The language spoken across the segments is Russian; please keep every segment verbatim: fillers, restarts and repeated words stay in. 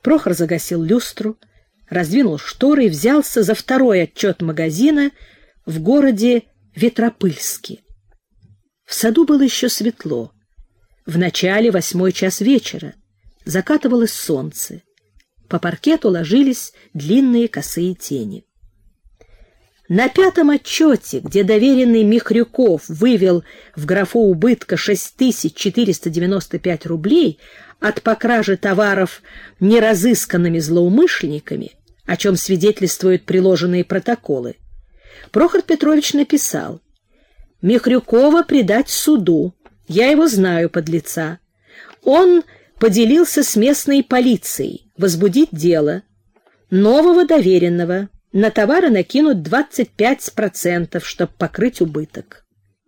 Прохор загасил люстру, раздвинул шторы и взялся за второй отчет магазина в городе Ветропыльске. В саду было еще светло. В начале восьмой час вечера. Закатывалось солнце. По паркету ложились длинные косые тени. На пятом отчете, где доверенный Михрюков вывел в графу убытка шесть тысяч четыреста девяносто пять рублей от покражи товаров неразысканными злоумышленниками, о чем свидетельствуют приложенные протоколы, Прохор Петрович написал: «Михрюкова предать суду. Я его знаю, подлеца. Он поделился с местной полицией, возбудить дело. Нового доверенного. На товары накинут двадцать пять процентов, чтобы покрыть убыток».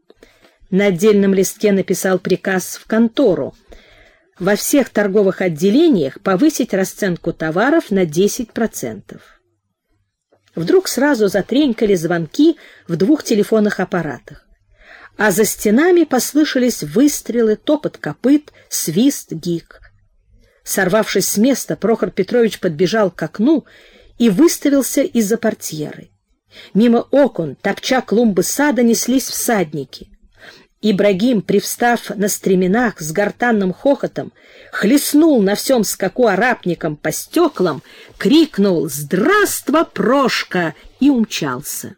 На отдельном листке написал приказ в контору во всех торговых отделениях повысить расценку товаров на десять процентов. Вдруг сразу затренькали звонки в двух телефонных аппаратах, а за стенами послышались выстрелы, топот копыт, свист, гик. Сорвавшись с места, Прохор Петрович подбежал к окну и выставился из-за портьеры. Мимо окон, топча клумбы сада, неслись всадники. Ибрагим, привстав на стременах с гортанным хохотом, хлестнул на всем скаку арапником по стеклам, крикнул «Здравство, Прошка!» и умчался.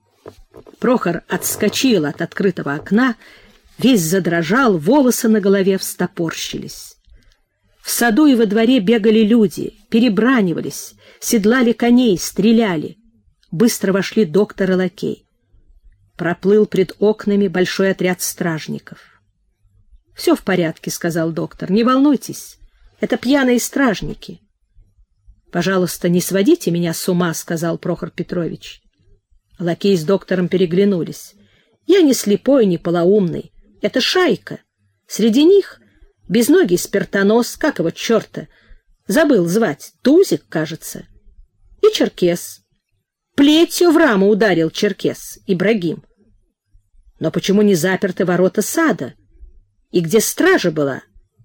Прохор отскочил от открытого окна, весь задрожал, волосы на голове встопорщились. В саду и во дворе бегали люди, перебранивались, седлали коней, стреляли. Быстро вошли доктор и лакей. Проплыл пред окнами большой отряд стражников. — Все в порядке, — сказал доктор, — не волнуйтесь, это пьяные стражники. — Пожалуйста, не сводите меня с ума, — сказал Прохор Петрович. Лакей с доктором переглянулись. — Я не слепой, не полоумный. Это шайка. Среди них безногий спиртонос, как его черта, забыл звать, Тузик, кажется, и черкес. Плетью в раму ударил черкес, Ибрагим. Но почему не заперты ворота сада? И где стража была?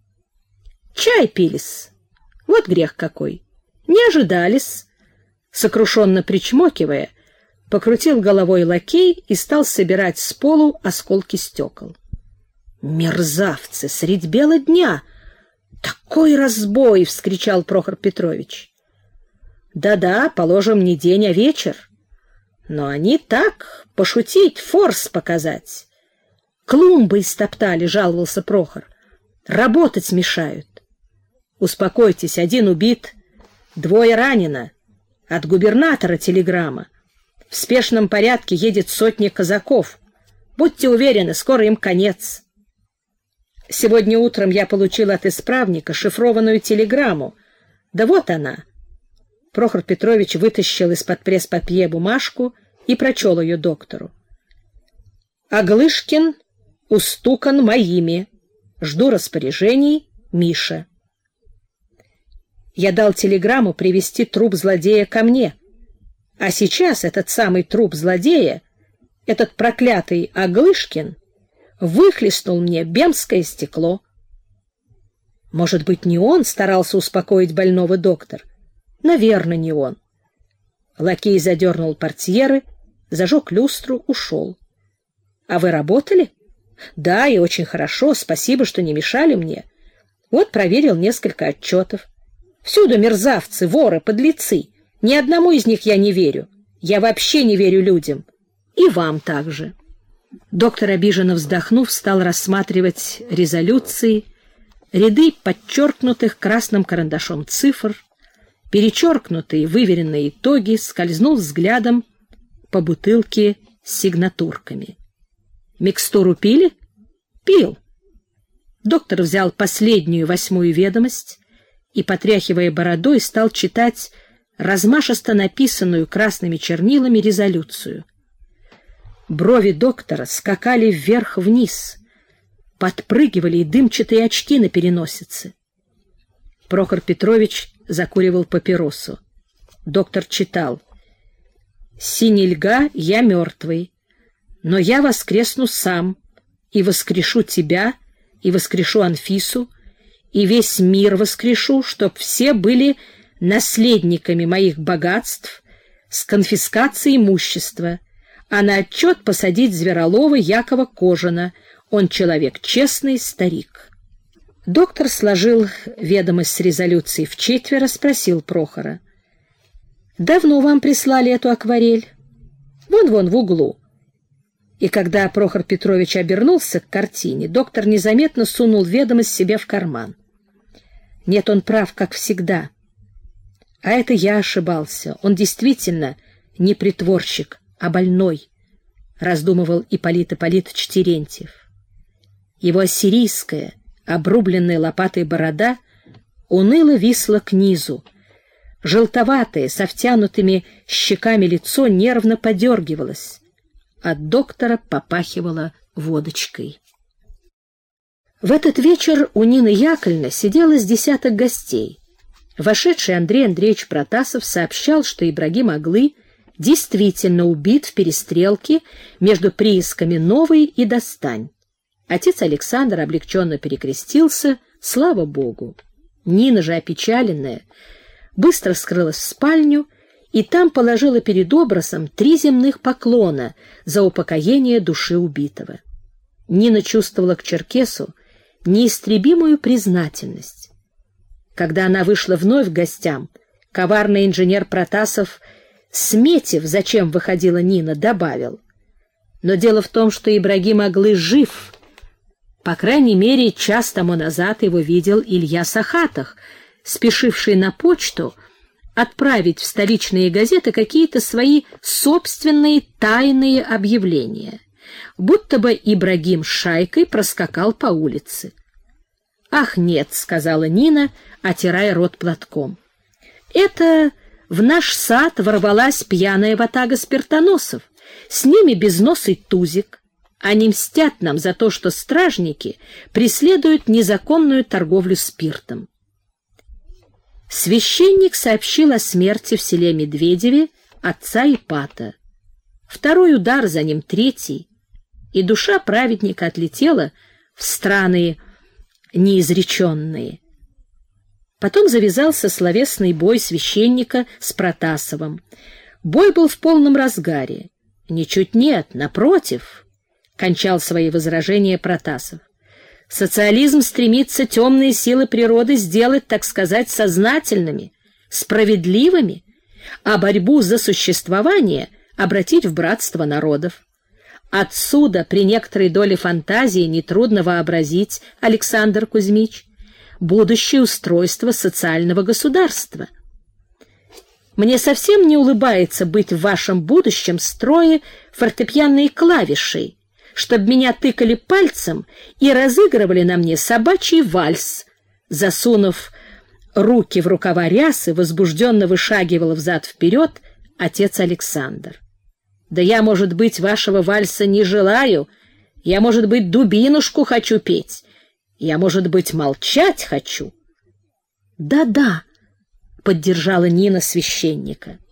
Чай пились. Вот грех какой. Не ожидались. Сокрушенно причмокивая, покрутил головой лакей и стал собирать с полу осколки стекол. Мерзавцы! Средь бела дня! Такой разбой! — вскричал Прохор Петрович. Да-да, положим, не день, а вечер. Но они так, пошутить, форс показать. Клумбы истоптали, — жаловался Прохор. Работать мешают. Успокойтесь, один убит, двое ранено. От губернатора телеграмма. В спешном порядке едет сотня казаков. Будьте уверены, скоро им конец. Сегодня утром я получил от исправника шифрованную телеграмму. Да вот она. Прохор Петрович вытащил из-под пресс-папье бумажку и прочел ее доктору. «Аглышкин устукан моими. Жду распоряжений. Миша». Я дал телеграмму привезти труп злодея ко мне. А сейчас этот самый труп злодея, этот проклятый Аглышкин, выхлестнул мне бемское стекло. Может быть, не он старался успокоить больного доктор? Наверное, не он. Лакей задернул портьеры, зажег люстру, ушел. — А вы работали? — Да, и очень хорошо, спасибо, что не мешали мне. Вот проверил несколько отчетов. Всюду мерзавцы, воры, подлецы. Ни одному из них я не верю. Я вообще не верю людям. И вам также. Доктор, обиженно вздохнув, стал рассматривать резолюции, ряды подчеркнутых красным карандашом цифр, перечеркнутые выверенные итоги, скользнул взглядом по бутылке с сигнатурками. «Микстуру пили?» «Пил». Доктор взял последнюю восьмую ведомость и, потряхивая бородой, стал читать размашисто написанную красными чернилами резолюцию. Брови доктора скакали вверх-вниз, подпрыгивали и дымчатые очки на переносице. Прохор Петрович закуривал папиросу. Доктор читал: «Синельга, я мертвый, но я воскресну сам, и воскрешу тебя, и воскрешу Анфису, и весь мир воскрешу, чтоб все были наследниками моих богатств с конфискацией имущества, а на отчет посадить Зверолова Якова Кожина. Он человек честный, старик. Доктор сложил ведомость с резолюцией вчетверо, спросил Прохора: «Давно вам прислали эту акварель?» «Вон-вон в углу». И когда Прохор Петрович обернулся к картине, доктор незаметно сунул ведомость себе в карман. Нет, он прав, как всегда. А это я ошибался. Он действительно не притворщик, а больной, раздумывал Ипполит Ипполитыч Терентьев. Его ассирийская, обрубленная лопатой борода уныло висла к низу. Желтоватое, со втянутыми щеками лицо нервно подергивалось. От доктора попахивало водочкой. В этот вечер у Нины Яковлевны сидело с десяток гостей. Вошедший Андрей Андреевич Протасов сообщал, что Ибрагим Аглы действительно убит в перестрелке между приисками Новой и Достань. Отец Александр облегченно перекрестился, слава Богу. Нина же, опечаленная, быстро скрылась в спальню и там положила перед образом три земных поклона за упокоение души убитого. Нина чувствовала к черкесу неистребимую признательность. Когда она вышла вновь к гостям, коварный инженер Протасов, сметив, зачем выходила Нина, добавил: «Но дело в том, что Ибрагим Аглы жив. По крайней мере, час тому назад его видел Илья Сахатых, спешивший на почту отправить в столичные газеты какие-то свои собственные тайные объявления, будто бы Ибрагим с шайкой проскакал по улице». «Ах, нет», — сказала Нина, отирая рот платком. «Это в наш сад ворвалась пьяная ватага спиртоносов, с ними безносый Тузик. Они мстят нам за то, что стражники преследуют незаконную торговлю спиртом». Священник сообщил о смерти в селе Медведеве отца Ипата. Второй удар, за ним третий, и душа праведника отлетела в страны неизреченные. Потом завязался словесный бой священника с Протасовым. Бой был в полном разгаре. Ничуть нет, напротив, кончал свои возражения Протасов. Социализм стремится темные силы природы сделать, так сказать, сознательными, справедливыми, а борьбу за существование обратить в братство народов. Отсюда, при некоторой доле фантазии, нетрудно вообразить, Александр Кузьмич, будущее устройство социального государства. Мне совсем не улыбается быть в вашем будущем строе фортепианной клавишей, чтобы меня тыкали пальцем и разыгрывали на мне собачий вальс. Засунув руки в рукава рясы, возбужденно вышагивал взад-вперед отец Александр. Да я, может быть, вашего вальса не желаю, я, может быть, дубинушку хочу петь, я, может быть, молчать хочу. Да-да, поддержала Нина священника.